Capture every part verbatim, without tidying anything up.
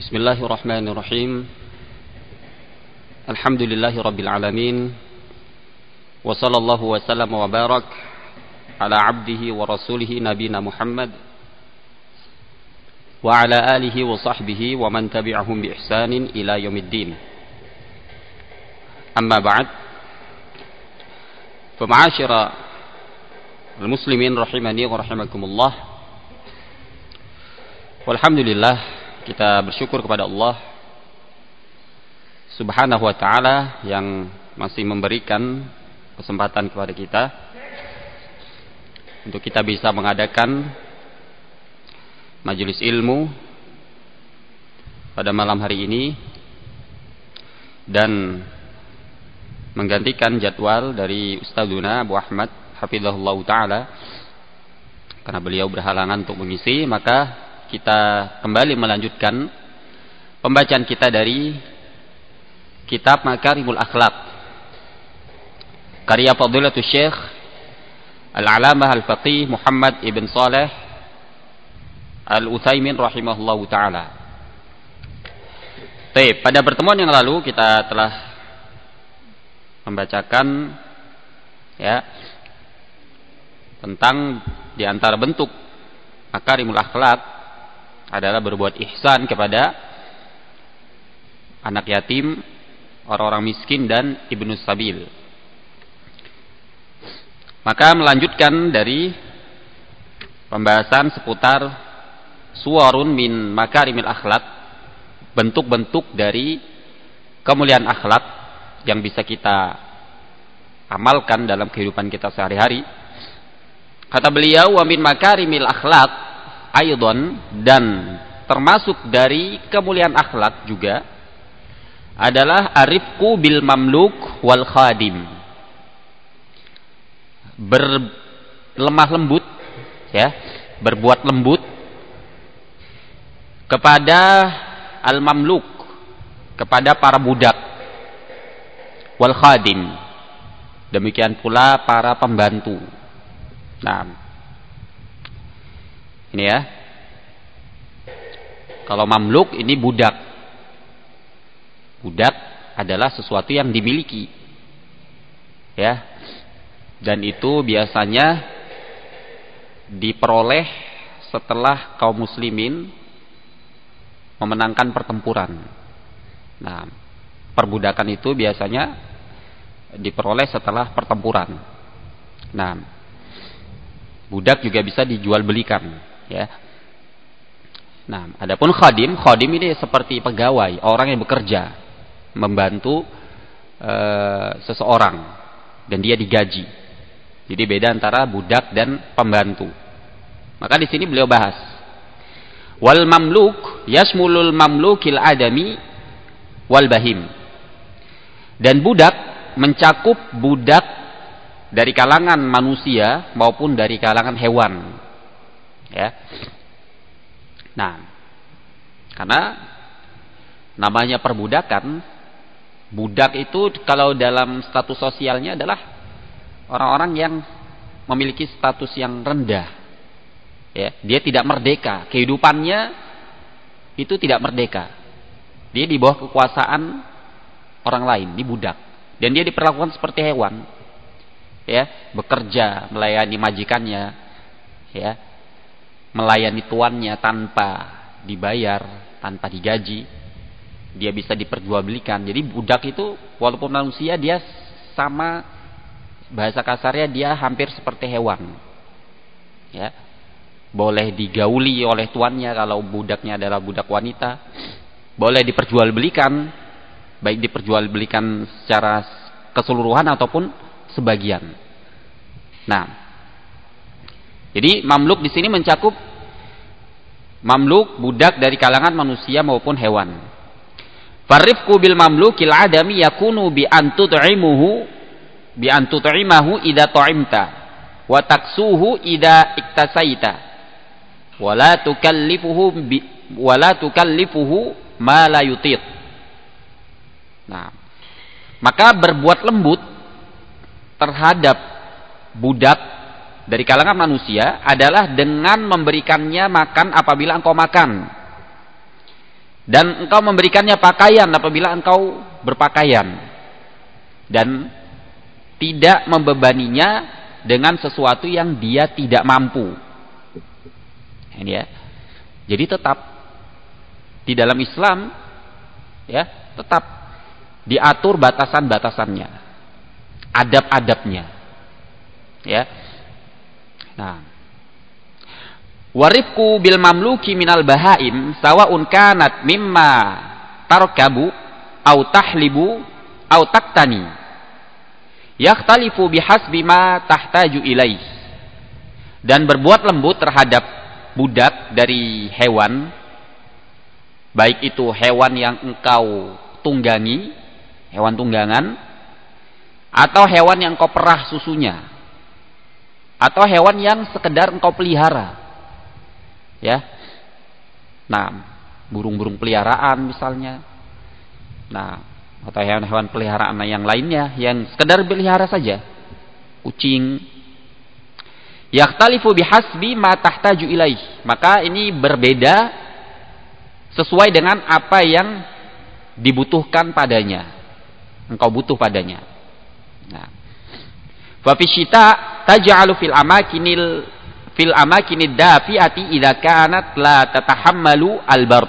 Bismillahirrahmanirrahim. Alhamdulillahi rabbil alamin. Wa sallallahu wa sallam wa barak ala abdihi wa rasulihi nabina Muhammad wa ala alihi wa sahbihi wa man tabi'ahum bi ihsanin ila yaumiddin. Amma ba'd. Fa ma'asyira al-muslimin rahimani wa rahimakumullah. Walhamdulillah, kita bersyukur kepada Allah Subhanahu wa ta'ala yang masih memberikan kesempatan kepada kita untuk kita bisa mengadakan majelis ilmu pada malam hari ini dan menggantikan jadwal dari Ustadzuna Abu Ahmad hafizahullah ta'ala karena beliau berhalangan untuk mengisi. Maka kita kembali melanjutkan pembacaan kita dari kitab Makarimul Akhlaq karya Fadilatul Syekh Al-Alamah Al-Faqih Muhammad Ibn Saleh Al-Utsaimin rahimahullahu ta'ala. Baik, pada pertemuan yang lalu kita telah membacakan ya tentang di antara bentuk Makarimul Akhlaq adalah berbuat ihsan kepada anak yatim, orang-orang miskin dan ibnu sabil. Maka melanjutkan dari pembahasan seputar suwarun min makarimil akhlak, bentuk-bentuk dari kemuliaan akhlak yang bisa kita amalkan dalam kehidupan kita sehari-hari. Kata beliau, wa min makarimil akhlak aydon, dan termasuk dari kemuliaan akhlak juga adalah arifku bil mamluk wal khadim, berlemah lembut ya, berbuat lembut kepada al mamluk, kepada para budak, wal khadim, demikian pula para pembantu. Nah, ini ya, kalau mamluk ini budak. Budak adalah sesuatu yang dimiliki, ya, dan itu biasanya diperoleh setelah kaum muslimin memenangkan pertempuran. Nah, perbudakan itu biasanya diperoleh setelah pertempuran. Nah, budak juga bisa dijual belikan. Ya. Nah, adapun khadim, khadim ini seperti pegawai, orang yang bekerja, membantu e, seseorang dan dia digaji. Jadi beda antara budak dan pembantu. Maka di sini beliau bahas wal mamluk yasmulul mamlukil adami wal bahim. Dan budak mencakup budak dari kalangan manusia maupun dari kalangan hewan. Ya. Nah, karena namanya perbudakan, budak itu kalau dalam status sosialnya adalah orang-orang yang memiliki status yang rendah. Ya, dia tidak merdeka, kehidupannya itu tidak merdeka. Dia di bawah kekuasaan orang lain, di budak. Dan dia diperlakukan seperti hewan. Ya, bekerja melayani majikannya, ya, melayani tuannya tanpa dibayar, tanpa digaji. Dia bisa diperjualbelikan. Jadi budak itu walaupun manusia, dia sama, bahasa kasarnya dia hampir seperti hewan. Ya. Boleh digauli oleh tuannya kalau budaknya adalah budak wanita. Boleh diperjualbelikan, baik diperjualbelikan secara keseluruhan ataupun sebagian. Nah, jadi mamluk di sini mencakup mamluk, budak dari kalangan manusia maupun hewan. Farifku bil mamlukil adami yakunu bi antut'imuhu bi antut'imahu idza ta'imta wa taksuhu idza iktasaita wa la tukallifuhu bi wa la tukallifuhu ma la yutit. Nah, maka berbuat lembut terhadap budak dari kalangan manusia adalah dengan memberikannya makan apabila engkau makan, Dan engkau memberikannya pakaian apabila engkau berpakaian. Dan tidak membebaninya dengan sesuatu yang dia tidak mampu. Ini ya. Jadi tetap di dalam Islam ya, tetap diatur batasan-batasannya, adab-adabnya. Ya. Nah, warifku bil mamluki minal bahaim sawaun kanat mimma tarkabu au tahlibu au taktani yakhtalifu bihasbi ma tahtaju ilaih. Dan berbuat lembut terhadap budak dari hewan, baik itu hewan yang engkau tunggangi, hewan tunggangan, atau hewan yang engkau perah susunya, atau hewan yang sekedar engkau pelihara. Ya. Nah, burung-burung peliharaan misalnya. Nah, atau hewan-hewan peliharaan yang lainnya yang sekedar pelihara saja. Kucing. Yakhtalifu bihasbi ma tahtaju ilaih. Maka ini berbeda sesuai dengan apa yang dibutuhkan padanya. Engkau butuh padanya. Nah. Fa fi syita taj'alu fil amakinil fil amakinid dafi'ati idza kanat la tatahammalu al-bard.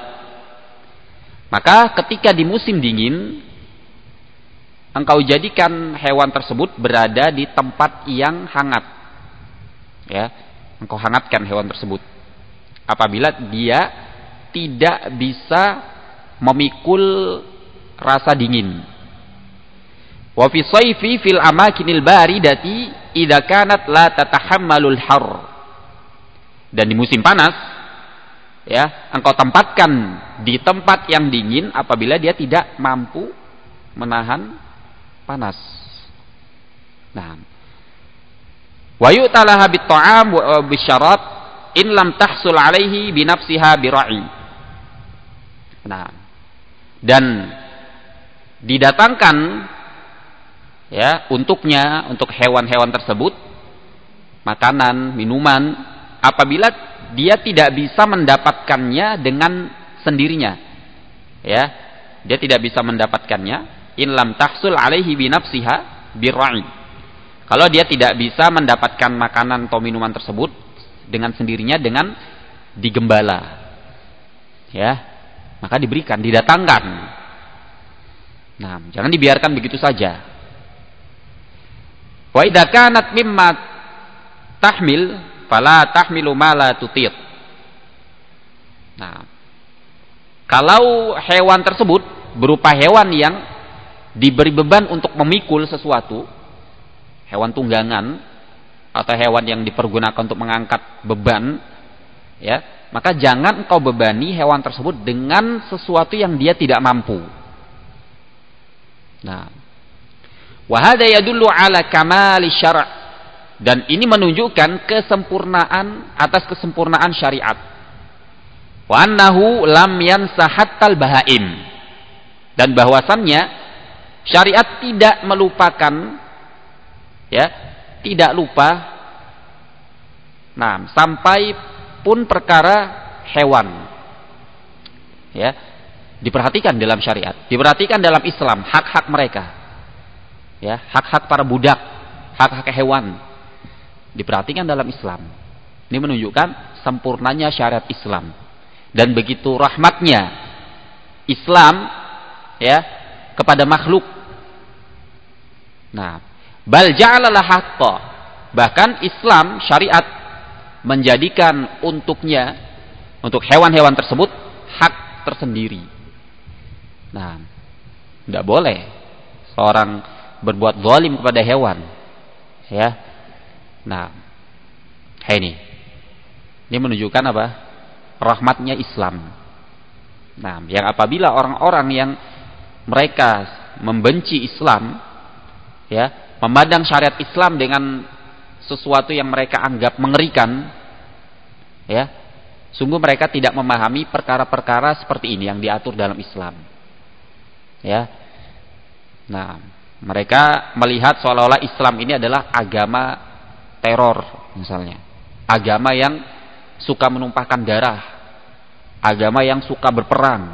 Maka ketika di musim dingin engkau jadikan hewan tersebut berada di tempat yang hangat. Ya, engkau hangatkan hewan tersebut. Apabila dia tidak bisa memikul rasa dingin. Wa fi shayfi fil amakinil baridati idza kanat la tatahammalul har. Dan di musim panas ya, engkau tempatkan di tempat yang dingin apabila dia tidak mampu menahan panas. Nah, wa yu'talaha bit-ta'am wa bisyarat in lam tahsul alaihi bi nafsiha bira'i. Nah, dan didatangkan ya untuknya, untuk hewan-hewan tersebut makanan, minuman apabila dia tidak bisa mendapatkannya dengan sendirinya. Ya, dia tidak bisa mendapatkannya in lam tahsul alaihi bi nafsiha bira'i. Kalau dia tidak bisa mendapatkan makanan atau minuman tersebut dengan sendirinya, dengan digembala, ya, maka diberikan, didatangkan. Nah, jangan dibiarkan begitu saja. Wa idza kanat mimma tahmil fala tahmilu ma la tutiq. Nah, kalau hewan tersebut berupa hewan yang diberi beban untuk memikul sesuatu, hewan tunggangan atau hewan yang dipergunakan untuk mengangkat beban, ya, maka jangan engkau bebani hewan tersebut dengan sesuatu yang dia tidak mampu. Nah, wa hadza yadullu ala kamali syara', dan ini menunjukkan kesempurnaan atas kesempurnaan syariat. Wa annahu lam yansa hattal bahaim, dan bahwasannya syariat tidak melupakan, ya, tidak lupa, nah, sampai pun perkara hewan, ya, diperhatikan dalam syariat, diperhatikan dalam Islam, hak-hak mereka, ya, hak-hak para budak, hak-hak hewan, diperhatikan dalam Islam. Ini menunjukkan sempurnanya syariat Islam dan begitu rahmatnya Islam, ya, kepada makhluk. Nah, bal ja'alalah haqqa, bahkan Islam syariat menjadikan untuknya, untuk hewan-hewan tersebut, hak tersendiri. Nah, tidak boleh seorang berbuat zalim kepada hewan, ya. Nah, ini ini menunjukkan apa? Rahmatnya Islam. Nah, yang apabila orang-orang yang mereka membenci Islam, ya, memandang syariat Islam dengan sesuatu yang mereka anggap mengerikan, ya, sungguh mereka tidak memahami perkara-perkara seperti ini yang diatur dalam Islam, ya. Nah, mereka melihat seolah-olah Islam ini adalah agama teror misalnya, agama yang suka menumpahkan darah, agama yang suka berperang,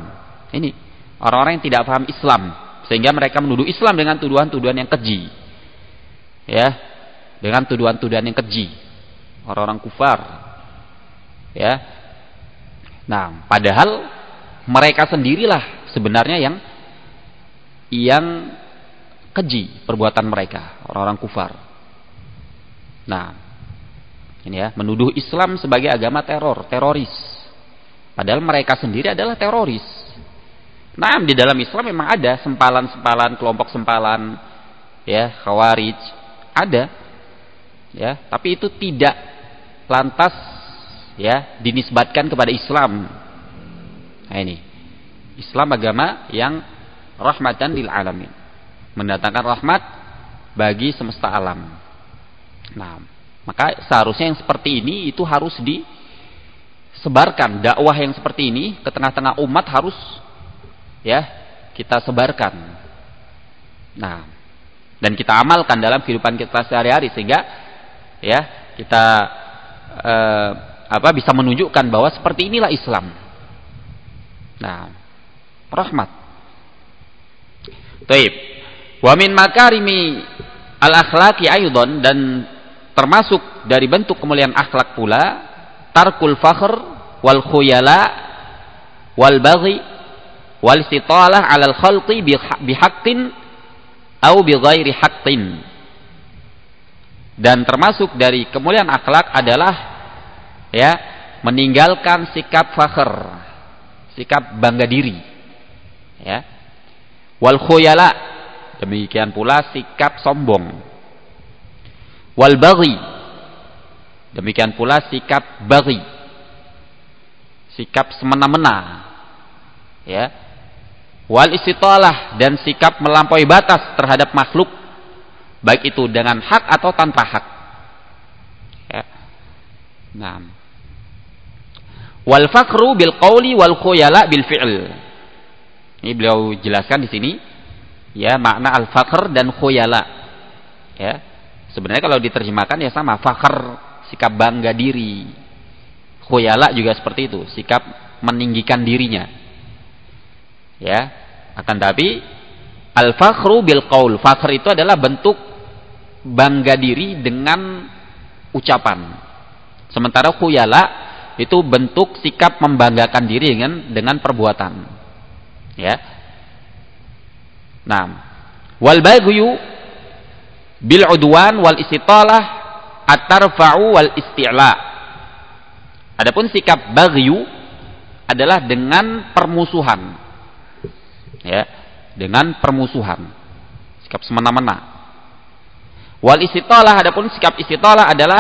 Ini orang-orang yang tidak paham Islam, sehingga mereka menuduh Islam dengan tuduhan-tuduhan yang keji. Ya, dengan tuduhan-tuduhan yang keji. Orang-orang kufar. Ya. Nah, padahal mereka sendirilah sebenarnya yang yang keji perbuatan mereka, orang-orang kufar. Nah, ini ya, menuduh Islam sebagai agama teror, teroris. Padahal mereka sendiri adalah teroris. Nah, di dalam Islam memang ada sempalan-sempalan, kelompok sempalan, ya, Khawarij, ada, ya, tapi itu tidak lantas, ya, dinisbatkan kepada Islam. Nah, ini, Islam agama yang rahmatan lil alamin, mendatangkan rahmat bagi semesta alam. Nah, maka seharusnya yang seperti ini itu harus disebarkan. Dakwah yang seperti ini ke tengah-tengah umat harus, ya, kita sebarkan. Nah, dan kita amalkan dalam kehidupan kita sehari-hari, sehingga, ya, kita eh, apa bisa menunjukkan bahwa seperti inilah Islam. Nah, rahmat. Taib. Wa min makarimi al-akhlaqi aidan, dan termasuk dari bentuk kemuliaan akhlak pula tarkul fakhr wal khuyala wal baghi wal istitalah 'alal khalqi bihaqqin au bighairi haqqin. Dan termasuk dari kemuliaan akhlak adalah, ya, meninggalkan sikap fakhr, sikap bangga diri, ya. Wal khuyala, demikian pula sikap sombong. Wal baghi, demikian pula sikap baghi, sikap semena-mena, ya. Wal istitalah, dan sikap melampaui batas terhadap makhluk, baik itu dengan hak atau tanpa hak, ya. Nah, wal fakhru bil qawli wal khuyala bil fi'l. Ini beliau jelaskan di sini, ya, makna al fakhr dan khuyala, ya. Sebenarnya kalau diterjemahkan ya sama, fakhr sikap bangga diri, khuyala juga seperti itu, sikap meninggikan dirinya, ya. Akan tapi al fakhru bil qaul, fakhr itu adalah bentuk bangga diri dengan ucapan, sementara khuyala itu bentuk sikap membanggakan diri dengan dengan perbuatan, ya. Nah, wal baghyu bil udwan wal istitalah at-tarfa'u wal isti'la. Adapun sikap baghyu adalah dengan permusuhan, ya, dengan permusuhan, sikap semena-mena. Wal istitalah, adapun sikap istitalah adalah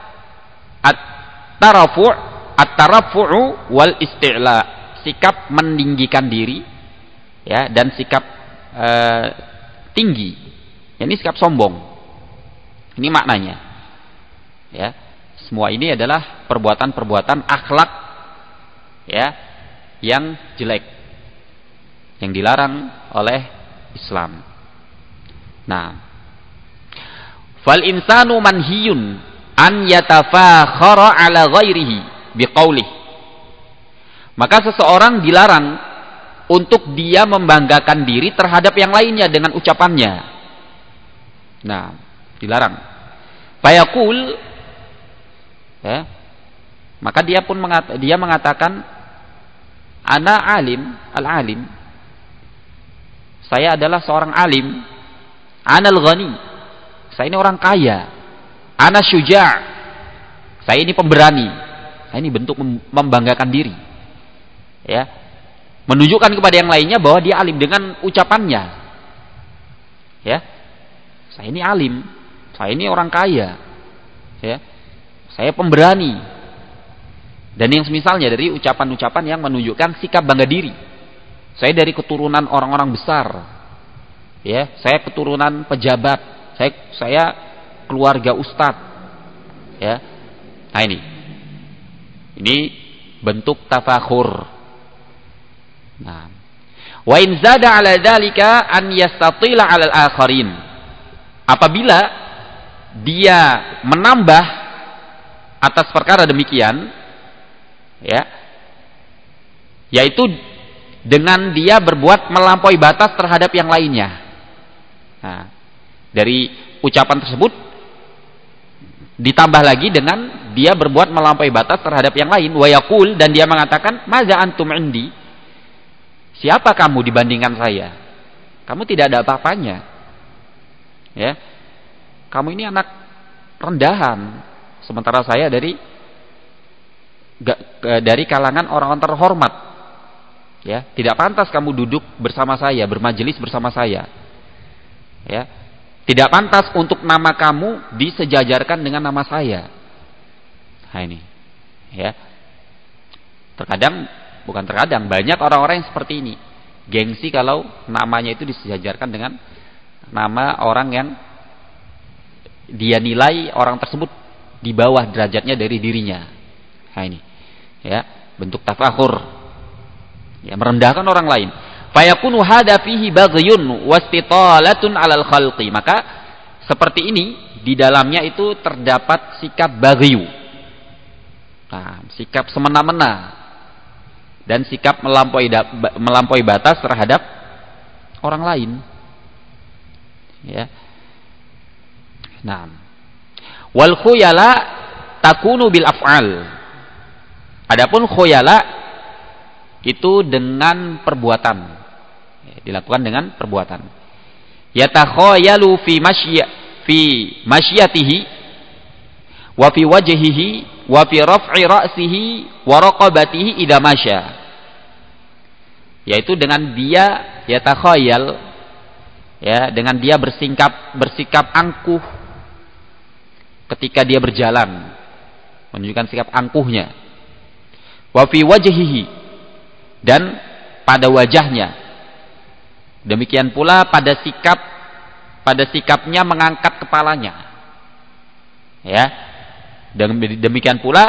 at-tarafu' at-tarafu'u wal isti'la, sikap meninggikan diri, ya, dan sikap uh, tinggi. Ini sikap sombong. Ini maknanya, ya. Semua ini adalah perbuatan-perbuatan akhlak, ya, yang jelek, yang dilarang oleh Islam. Nah, fal insanu manhiyun an yatafakhara ala ghairihi biqaulih. Maka seseorang dilarang untuk dia membanggakan diri terhadap yang lainnya dengan ucapannya. Nah, dilarang. Fayaqul, ya, maka dia pun mengata, dia mengatakan, ana alim, al-alim, saya adalah seorang alim. Anal ghani, saya ini orang kaya. Ana syuja', saya ini pemberani. Saya ini bentuk membanggakan diri, ya, menunjukkan kepada yang lainnya bahwa dia alim dengan ucapannya, ya. Saya ini alim, saya ini orang kaya, ya, saya pemberani, dan yang semisalnya dari ucapan-ucapan yang menunjukkan sikap bangga diri. Saya dari keturunan orang-orang besar, ya, saya keturunan pejabat, saya saya keluarga ustadz, ya. Nah, ini ini bentuk tafakhur. Nah, wa in zada ala dzalika an yastatila ala al-akharin. Apabila dia menambah atas perkara demikian, ya, yaitu dengan dia berbuat melampaui batas terhadap yang lainnya. Nah, dari ucapan tersebut ditambah lagi dengan dia berbuat melampaui batas terhadap yang lain, wa yaqul, dan dia mengatakan, "Maza antum indi?" Siapa kamu dibandingkan saya? Kamu tidak ada apa-apanya. Ya. Kamu ini anak rendahan, sementara saya dari dari kalangan orang-orang terhormat. Ya, tidak pantas kamu duduk bersama saya, bermajelis bersama saya. Ya. Tidak pantas untuk nama kamu disejajarkan dengan nama saya. Nah ini. Ya. Terkadang, bukan terkadang, banyak orang-orang yang seperti ini. Gengsi kalau namanya itu disejajarkan dengan nama orang yang dia nilai orang tersebut di bawah derajatnya dari dirinya. Nah ini. Ya, bentuk tafakhur. Ya, merendahkan orang lain. Fayakunu hada fihi baghyun wastitalatun 'alal khalqi. Maka seperti ini di dalamnya itu terdapat sikap baghyu. Nah, sikap semena-mena dan sikap melampaui melampaui batas terhadap orang lain. Ya. Nah. Wal khuyala takunu bil af'al. Adapun khuyala itu dengan perbuatan, ya, dilakukan dengan perbuatan. Yatakhayalu fi masya fi masyatihi wa fi wajhihi wa fi raf'i ra'sihi wa raqabatihi idza masya. Yaitu dengan dia yatakhayal, ya, dengan dia bersikap bersikap angkuh ketika dia berjalan, menunjukkan sikap angkuhnya. Wa fi wajhihi, dan pada wajahnya. Demikian pula pada sikap pada sikapnya mengangkat kepalanya. Ya. Dan demikian pula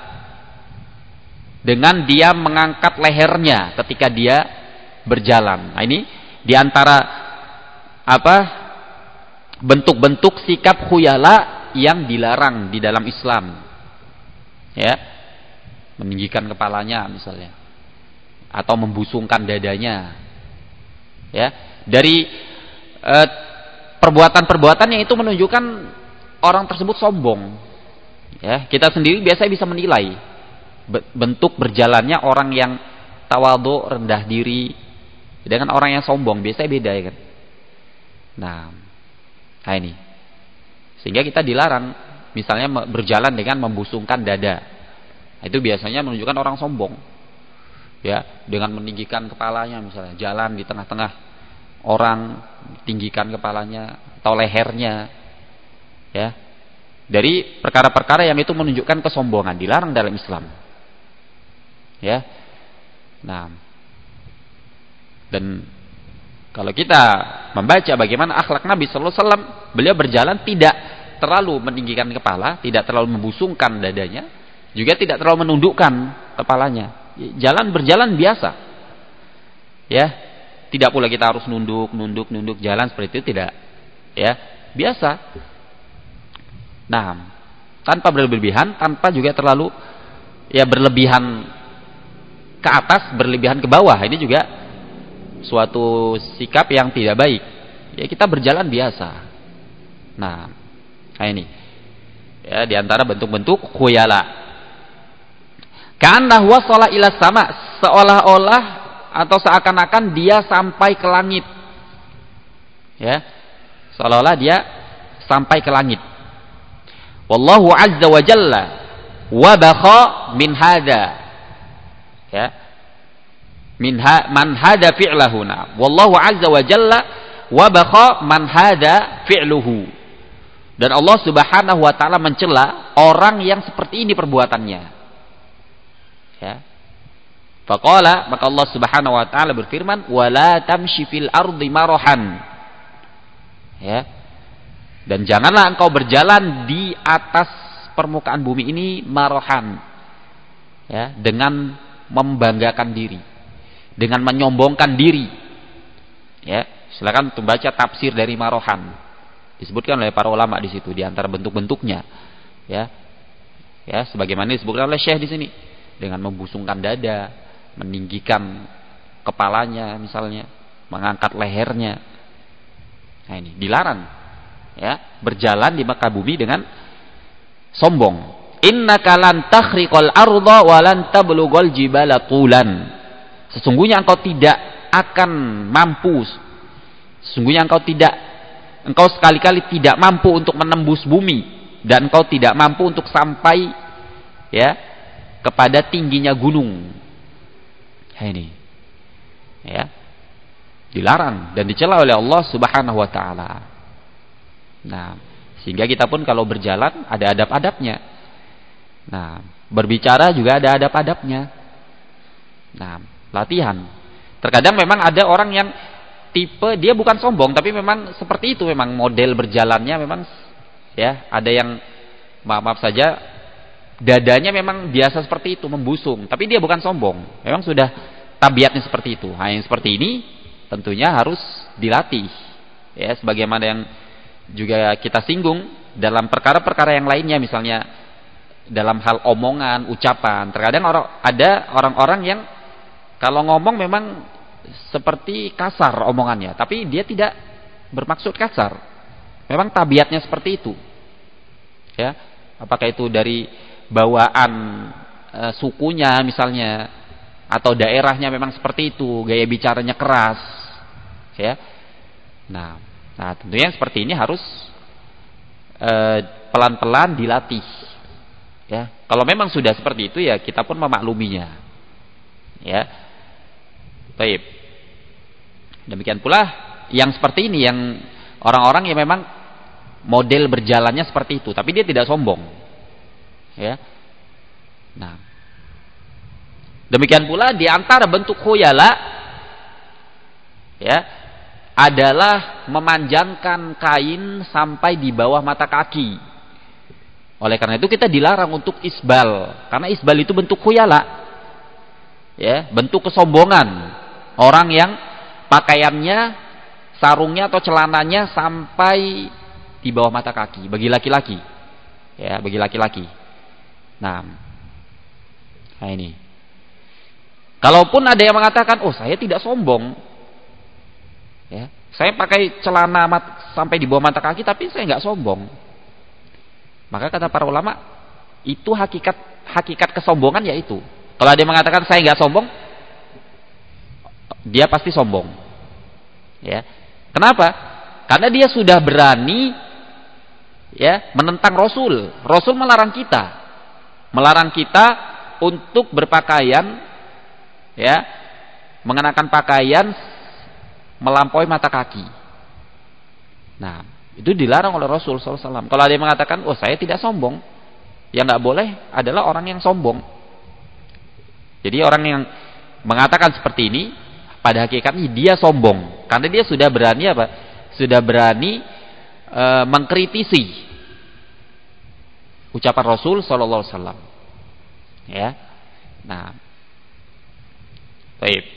dengan dia mengangkat lehernya ketika dia berjalan. Nah, ini di antara apa? bentuk-bentuk sikap khuyala yang dilarang di dalam Islam. Ya. Meninggikan kepalanya misalnya, atau membusungkan dadanya. Ya, dari e, perbuatan-perbuatan yang itu menunjukkan orang tersebut sombong. Ya, kita sendiri biasa bisa menilai bentuk berjalannya orang yang tawadhu, rendah diri, dengan orang yang sombong biasanya beda, ya kan? Nah, nah ini. Sehingga kita dilarang misalnya berjalan dengan membusungkan dada. Itu biasanya menunjukkan orang sombong. Ya, dengan meninggikan kepalanya misalnya, jalan di tengah-tengah orang, tinggikan kepalanya atau lehernya. Ya. Dari perkara-perkara yang itu menunjukkan kesombongan, dilarang dalam Islam. Ya. Nah. Dan kalau kita membaca bagaimana akhlak Nabi sallallahu alaihi wasallam, beliau berjalan tidak terlalu meninggikan kepala, tidak terlalu membusungkan dadanya, juga tidak terlalu menundukkan kepalanya. Jalan berjalan biasa. Ya, tidak pula kita harus nunduk, nunduk, nunduk jalan seperti itu, tidak. Ya, biasa. Nah, tanpa berlebihan, tanpa juga terlalu ya berlebihan ke atas, berlebihan ke bawah. Ini juga suatu sikap yang tidak baik. Ya, kita berjalan biasa. Nah, nah ini. Ya, di antara bentuk-bentuk khuyala. Ka'annahu wasala ila sama, seolah-olah atau seakan-akan dia sampai ke langit. Ya. Seolah-olah dia sampai ke langit. Wallahu azza wa jalla wa bakha min hadza. Ya. Min ha, man hada fi'lahu. Wallahu azza wa jalla wa bakha man hada fi'luhu. Dan Allah Subhanahu wa taala mencela orang yang seperti ini perbuatannya. Ya. Faqala, maka Allah Subhanahu wa taala berfirman, "Wala tamshi fil ardi marahan." Ya. Dan janganlah engkau berjalan di atas permukaan bumi ini marahan. Ya, dengan membanggakan diri, dengan menyombongkan diri. Ya, silakan membaca tafsir dari marahan. Disebutkan oleh para ulama di situ di antara bentuk-bentuknya. Ya. Ya, sebagaimana disebutkan oleh Syekh di sini. Dengan membusungkan dada, meninggikan kepalanya misalnya, mengangkat lehernya. Nah ini dilarang ya, berjalan di Mekah bumi dengan sombong. Innaka lan takhriqal arda wa lan tablughal jibala tulan. Sesungguhnya engkau tidak akan mampu, sesungguhnya engkau tidak engkau sekali-kali tidak mampu untuk menembus bumi, dan engkau tidak mampu untuk sampai ya kepada tingginya gunung. Nah, ini ya dilarang dan dicela oleh Allah Subhanahu wa taala. Nah, sehingga kita pun kalau berjalan ada adab-adabnya. Nah, berbicara juga ada adab-adabnya. Nah, latihan. Terkadang memang ada orang yang tipe dia bukan sombong, tapi memang seperti itu, memang model berjalannya memang ya, ada yang maaf, maaf saja dadanya memang biasa seperti itu, membusung, tapi dia bukan sombong. Memang sudah tabiatnya seperti itu. Nah, yang seperti ini tentunya harus dilatih. Ya, sebagaimana yang juga kita singgung dalam perkara-perkara yang lainnya, misalnya dalam hal omongan, ucapan. Terkadang orang, ada orang-orang yang kalau ngomong memang seperti kasar omongannya, tapi dia tidak bermaksud kasar. Memang tabiatnya seperti itu. Ya, apakah itu dari bawaan e, sukunya misalnya, atau daerahnya memang seperti itu, gaya bicaranya keras. Ya. Nah, nah tentunya seperti ini harus e, pelan-pelan dilatih. Ya, kalau memang sudah seperti itu ya kita pun memakluminya. Ya. Baik. Demikian pula yang seperti ini, yang orang-orang yang memang model berjalannya seperti itu, tapi dia tidak sombong. Ya. Nah. Demikian pula di antara bentuk khuyala ya adalah memanjangkan kain sampai di bawah mata kaki. Oleh karena itu kita dilarang untuk isbal, karena isbal itu bentuk khuyala, ya, bentuk kesombongan. Orang yang pakaiannya, sarungnya atau celananya sampai di bawah mata kaki bagi laki-laki, ya, bagi laki-laki. Nah, nah ini. Kalaupun ada yang mengatakan, oh saya tidak sombong, ya, saya pakai celana sampai di bawah mata kaki, tapi saya nggak sombong. Maka kata para ulama, itu hakikat hakikat kesombongan yaitu. Kalau ada yang mengatakan saya nggak sombong, dia pasti sombong. Ya. Kenapa? Karena dia sudah berani ya menentang Rasul. Rasul melarang kita. Melarang kita untuk berpakaian ya, mengenakan pakaian melampaui mata kaki. Nah, itu dilarang oleh Rasul shallallahu alaihi wasallam. Kalau ada yang mengatakan, oh saya tidak sombong, yang nggak boleh adalah orang yang sombong. Jadi orang yang mengatakan seperti ini, pada hakikatnya dia sombong, karena dia sudah berani apa? Sudah berani e, mengkritisi ucapan Rasul shallallahu alaihi wasallam. Ya, nah, baik.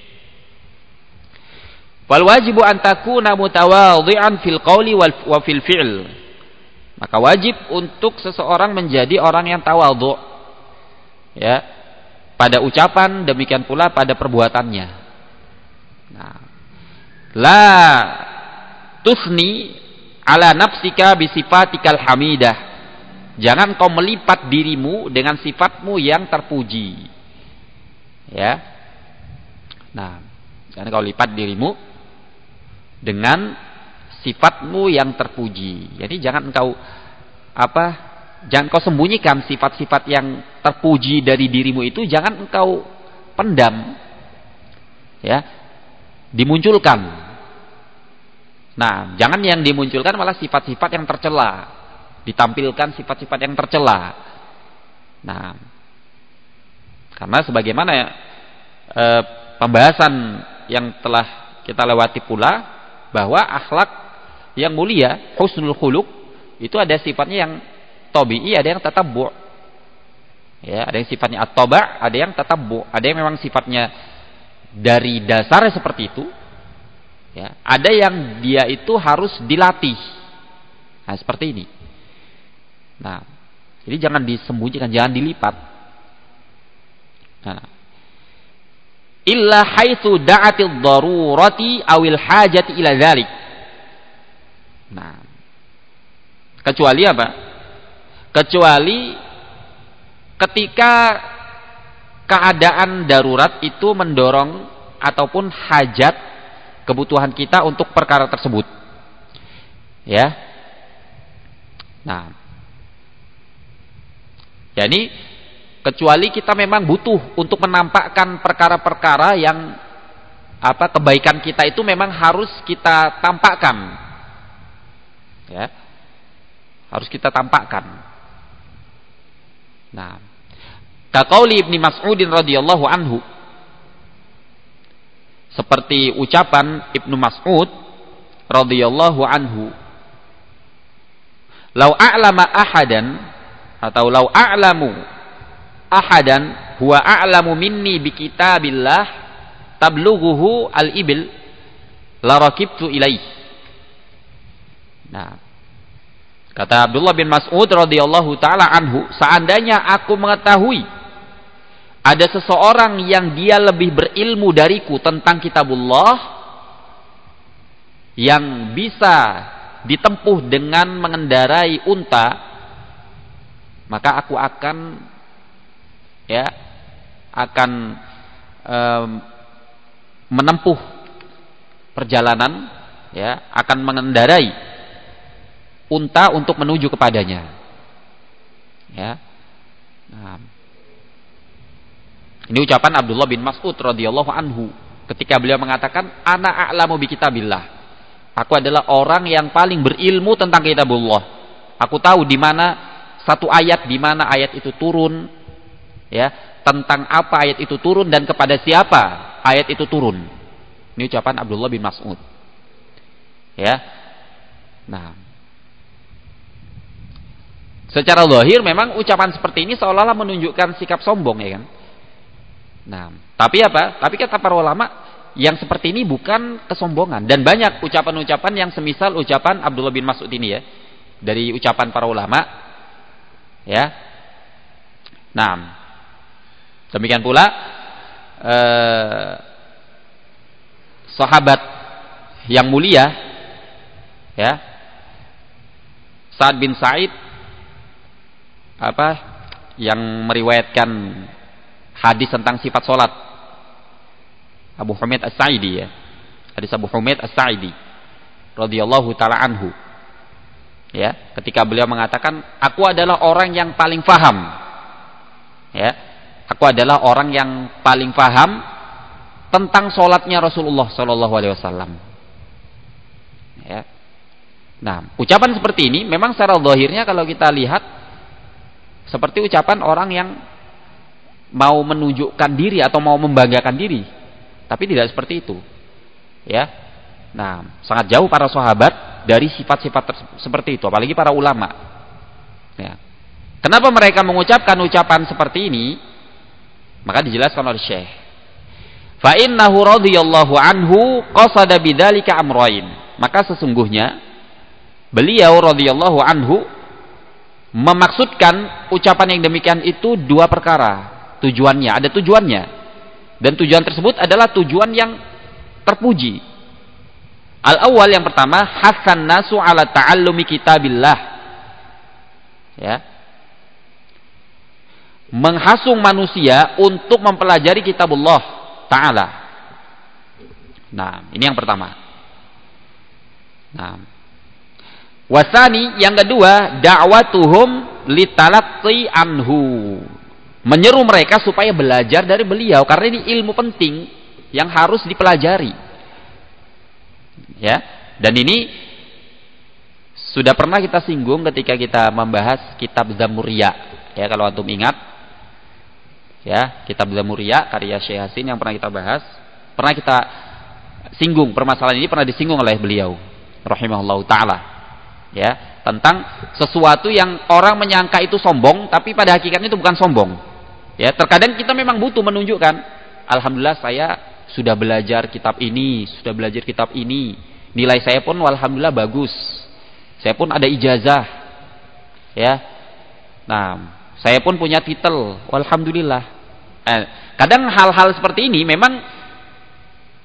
Wal wajibu an takuna mutawadhi'an fil qawli wa fil fi'l. Maka wajib untuk seseorang menjadi orang yang tawadhu. Ya. Pada ucapan, demikian pula pada perbuatannya. Nah. La tusni ala nafsika bi sifatikal hamidah. Jangan kau melipat dirimu dengan sifatmu yang terpuji. Ya. Nah, jangan kau lipat dirimu dengan sifatmu yang terpuji. Jadi jangan engkau apa? Jangan kau sembunyikan sifat-sifat yang terpuji dari dirimu itu, jangan engkau pendam. Ya. Dimunculkan. Nah, jangan yang dimunculkan malah sifat-sifat yang tercela. Ditampilkan sifat-sifat yang tercela. Nah, karena sebagaimana ya, e, pembahasan yang telah kita lewati pula, bahwa akhlak yang mulia, husnul khuluq, itu ada sifatnya yang tabi'i, ada yang tatabbu'. Ya, ada yang sifatnya at-taba', ada yang tatabbu'. Ada yang memang sifatnya dari dasarnya seperti itu. Ya, ada yang dia itu harus dilatih. Nah, seperti ini. Nah, jadi jangan disembunyikan, jangan dilipat. Nah, illa haitsu da'atil darurati awil hajati ila dzalik. Nah, kecuali apa? Kecuali ketika keadaan darurat itu mendorong ataupun hajat kebutuhan kita untuk perkara tersebut. Ya. Nah. Jadi kecuali kita memang butuh untuk menampakkan perkara-perkara yang apa kebaikan kita itu memang harus kita tampakkan. Ya. Harus kita tampakkan. Nah, kaqauli Ibnu Mas'ud radhiyallahu anhu, seperti ucapan Ibnu Mas'ud radhiyallahu anhu, "Lau a'lama ahadan," atau "lau a'lamu ahadan huwa a'lamu minni bi kitabillah tablughuhu al-ibil la rakibtu ilaih." Nah, kata Abdullah bin Mas'ud radhiyallahu taala anhu, seandainya aku mengetahui ada seseorang yang dia lebih berilmu dariku tentang kitabullah yang bisa ditempuh dengan mengendarai unta, maka aku akan ya akan um, menempuh perjalanan, ya akan mengendarai unta untuk menuju kepadanya. Ya. Nah, ini ucapan Abdullah bin Mas'ud radhiyallahu anhu ketika beliau mengatakan, "Ana a'lamu bi kitabillah." Aku adalah orang yang paling berilmu tentang kitabullah. Aku tahu di mana satu ayat, di mana ayat itu turun, ya, tentang apa ayat itu turun dan kepada siapa ayat itu turun. Ini ucapan Abdullah bin Mas'ud. Ya. Nah, secara zahir memang ucapan seperti ini seolah-olah menunjukkan sikap sombong, ya kan? Nah, tapi apa? Tapi kata para ulama, yang seperti ini bukan kesombongan, dan banyak ucapan-ucapan yang semisal ucapan Abdullah bin Mas'ud ini, ya, dari ucapan para ulama, ya. Nah, demikian pula eh, sahabat yang mulia, ya, Sa'ad bin Sa'id, apa yang meriwayatkan hadis tentang sifat solat, Abu Humaid As-Sa'idi, ya, hadis Abu Humaid As-Sa'idi radhiyallahu taala anhu, ya, ketika beliau mengatakan, aku adalah orang yang paling faham, ya, aku adalah orang yang paling faham tentang solatnya Rasulullah Shallallahu Alaihi Wasallam. Ya. Nah, ucapan seperti ini memang secara zahirnya kalau kita lihat seperti ucapan orang yang mau menunjukkan diri atau mau membanggakan diri, tapi tidak seperti itu, ya. Nah, sangat jauh para sahabat dari sifat-sifat seperti itu, apalagi para ulama. Ya. Kenapa mereka mengucapkan ucapan seperti ini? Maka dijelaskan oleh Syekh, fa innahu radhiyallahu anhu qasada bidzalika amrayn. Maka sesungguhnya beliau radhiyallahu anhu memaksudkan ucapan yang demikian itu dua perkara. Tujuannya, ada tujuannya. Dan tujuan tersebut adalah tujuan yang terpuji. Al-awwal, yang pertama, hasan nasu ala ta'allumi kitabillah. Ya. Menghasung manusia untuk mempelajari kitabullah ta'ala. Nah, ini yang pertama. Nah, wasani, yang kedua, da'watuhum litalaqqi anhu. Menyeru mereka supaya belajar dari beliau, karena ini ilmu penting yang harus dipelajari. Ya, dan ini sudah pernah kita singgung ketika kita membahas kitab Zamuria. Ya, kalau antum ingat, ya, kitab Zamuria karya Syekh Hasin yang pernah kita bahas, pernah kita singgung permasalahan ini, pernah disinggung oleh beliau rahimahullahu taala. Ya, tentang sesuatu yang orang menyangka itu sombong, tapi pada hakikatnya itu bukan sombong. Ya, terkadang kita memang butuh menunjukkan, alhamdulillah saya sudah belajar kitab ini, sudah belajar kitab ini. Nilai saya pun alhamdulillah bagus. Saya pun ada ijazah. Ya. Nah, saya pun punya titel, alhamdulillah. Eh, kadang hal-hal seperti ini memang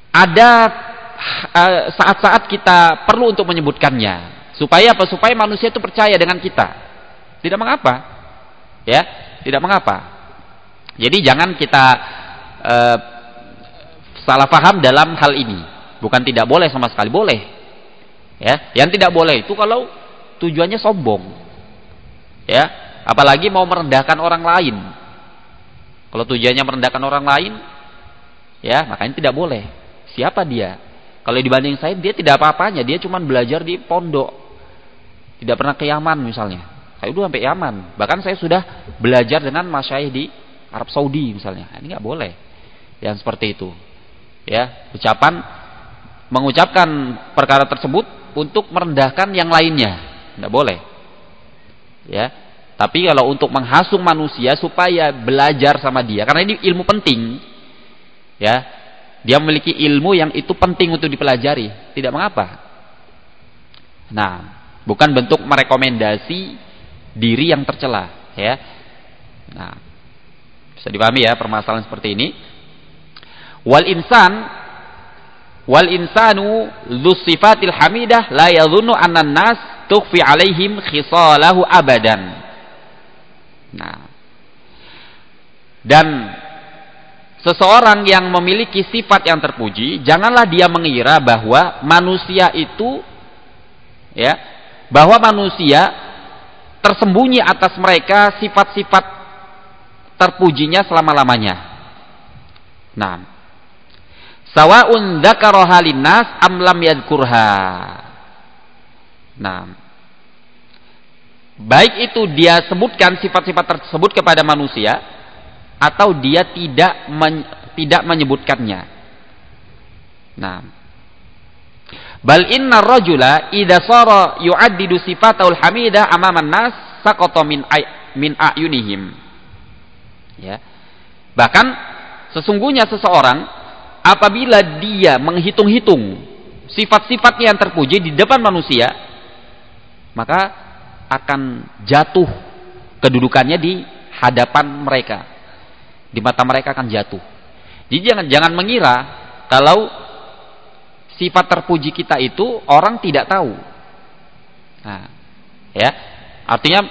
ada uh, saat-saat kita perlu untuk menyebutkannya. Supaya apa? Supaya manusia itu percaya dengan kita. Tidak mengapa. Ya, tidak mengapa. Jadi jangan kita uh, salah paham dalam hal ini. Bukan tidak boleh sama sekali, boleh. Ya, yang tidak boleh itu kalau tujuannya sombong. Ya, apalagi mau merendahkan orang lain. Kalau tujuannya merendahkan orang lain, ya, makanya tidak boleh. Siapa dia? Kalau dibanding saya, dia tidak apa-apanya. Dia cuma belajar di pondok. Tidak pernah ke Yaman misalnya. Saya udah sampai Yaman. Bahkan saya sudah belajar dengan masyayikh di Arab Saudi misalnya. Ini nggak boleh. Yang seperti itu. Ya, ucapan mengucapkan perkara tersebut untuk merendahkan yang lainnya. Nggak boleh. Ya. Tapi kalau untuk menghasung manusia supaya belajar sama dia, karena ini ilmu penting, ya, dia memiliki ilmu yang itu penting untuk dipelajari, tidak mengapa. Nah, bukan bentuk merekomendasi diri yang tercela, ya. Nah, bisa dipahami ya permasalahan seperti ini. Wal insan, wal insanu dzus sifatil hamidah la yadhunnu anna an-nas tukhfi alaihim khisalahu abadan. Nah, dan seseorang yang memiliki sifat yang terpuji, janganlah dia mengira bahwa manusia itu, ya, bahwa manusia tersembunyi atas mereka sifat-sifat terpujinya selama-lamanya. Nah, sawa'un dzakaraha linnas am lam yadhkurha. Nah, baik itu dia sebutkan sifat-sifat tersebut kepada manusia atau dia tidak men, tidak menyebutkannya. Nah, bal inna rajula idza sara yu'addidu sifataul hamidah amaman nas saqata min ay, min ayunihim. Ya. Bahkan sesungguhnya seseorang apabila dia menghitung-hitung sifat-sifatnya yang terpuji di depan manusia, maka akan jatuh kedudukannya di hadapan mereka, di mata mereka akan jatuh. Jadi jangan jangan mengira kalau sifat terpuji kita itu orang tidak tahu. Nah, ya, artinya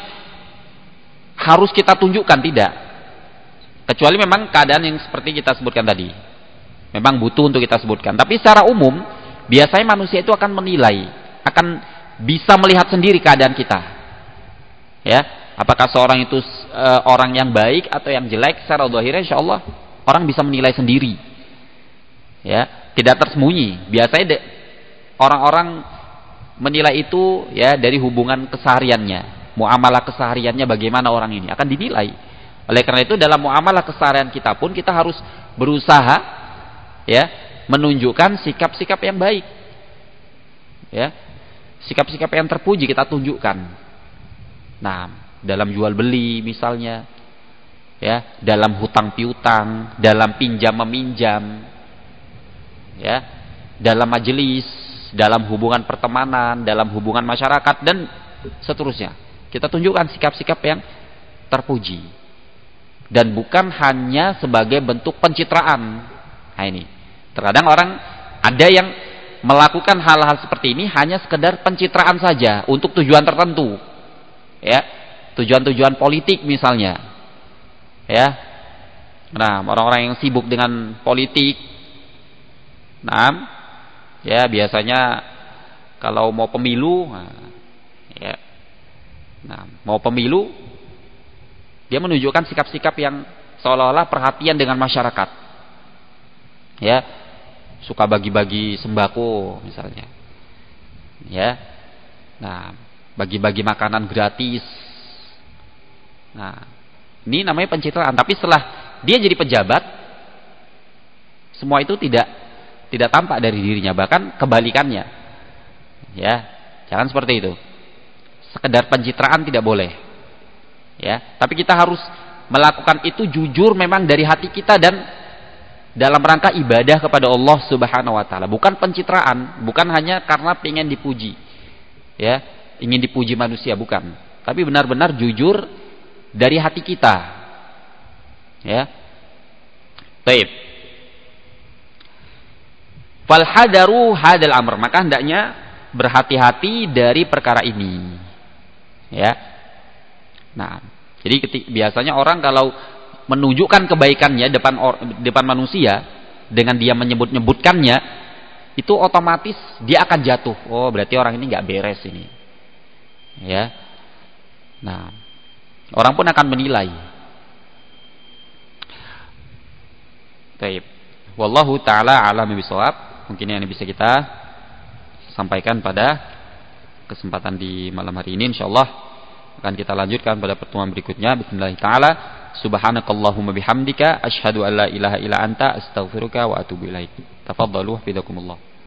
harus kita tunjukkan, tidak. Kecuali memang keadaan yang seperti kita sebutkan tadi, memang butuh untuk kita sebutkan. Tapi secara umum biasanya manusia itu akan menilai, akan bisa melihat sendiri keadaan kita. Ya, apakah seorang itu e, orang yang baik atau yang jelek secara zahirnya insyaallah orang bisa menilai sendiri. Ya, tidak tersembunyi. Biasanya orang-orang menilai itu ya dari hubungan kesehariannya, muamalah kesehariannya bagaimana orang ini akan dinilai. Oleh karena itu dalam muamalah keseharian kita pun kita harus berusaha ya menunjukkan sikap-sikap yang baik. Ya. Sikap-sikap yang terpuji kita tunjukkan. Nah, dalam jual beli misalnya, ya, dalam hutang piutang, dalam pinjam meminjam, ya, dalam majelis, dalam hubungan pertemanan, dalam hubungan masyarakat dan seterusnya. Kita tunjukkan sikap-sikap yang terpuji dan bukan hanya sebagai bentuk pencitraan. Nah ini, terkadang orang ada yang melakukan hal-hal seperti ini hanya sekedar pencitraan saja untuk tujuan tertentu. Ya, tujuan-tujuan politik misalnya, ya. Nah, orang-orang yang sibuk dengan politik, nah, ya biasanya kalau mau pemilu, nah, ya, nah, mau pemilu, dia menunjukkan sikap-sikap yang seolah-olah perhatian dengan masyarakat, ya, suka bagi-bagi sembako misalnya, ya, nah. Bagi-bagi makanan gratis. Nah, ini namanya pencitraan. Tapi setelah dia jadi pejabat, semua itu tidak tidak tampak dari dirinya, bahkan kebalikannya. Ya, jangan seperti itu. Sekedar pencitraan tidak boleh. Ya, tapi kita harus melakukan itu jujur memang dari hati kita dan dalam rangka ibadah kepada Allah Subhanahu wa taala, bukan pencitraan, bukan hanya karena pengen dipuji. Ya. Ingin dipuji manusia, bukan, tapi benar-benar jujur dari hati kita. Ya. Baik. Fal hadaru hadal amr, maka hendaknya berhati-hati dari perkara ini. Ya. Nah, jadi ketik, biasanya orang kalau menunjukkan kebaikannya depan or, depan manusia dengan dia menyebut-nyebutkannya, itu otomatis dia akan jatuh. Oh, berarti orang ini nggak beres ini. Ya. Nah, orang pun akan menilai. Baik. Wallahu taala a'lam bishawab. Mungkin yang bisa kita sampaikan pada kesempatan di malam hari ini, insyaallah akan kita lanjutkan pada pertemuan berikutnya. Bismillah taala. Subhanakallahumma bihamdika asyhadu an la ilaha illa anta astaghfiruka wa atubu ilaik. Tafadhalu hafizakumullah.